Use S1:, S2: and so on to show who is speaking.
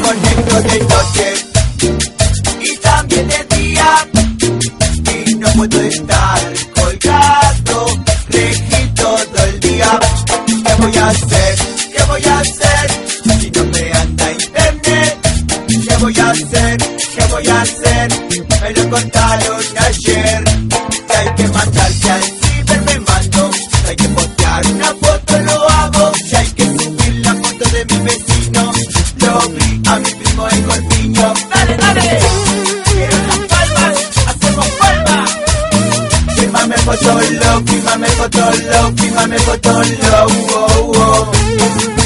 S1: conecto de noche y también de día, y no puedo estar colgado, regí todo el día. ¿Qué voy a hacer? ¿Qué voy a hacer si no me anda internet? ¿Qué voy a hacer? ¿Qué voy a hacer? Me lo contaron ayer, que hay que mandarse al ciber, me mando, hay que postear una foto, lo hago, si hay que subir la foto de mi vecino, lo vi a mi primo el corpiño. ¡Dale, dale! ¡Quiero las palmas! ¡Hacemos palmas! Fírmame Fotolog, fírmame Fotolog, fírmame Fotolog, oh, oh.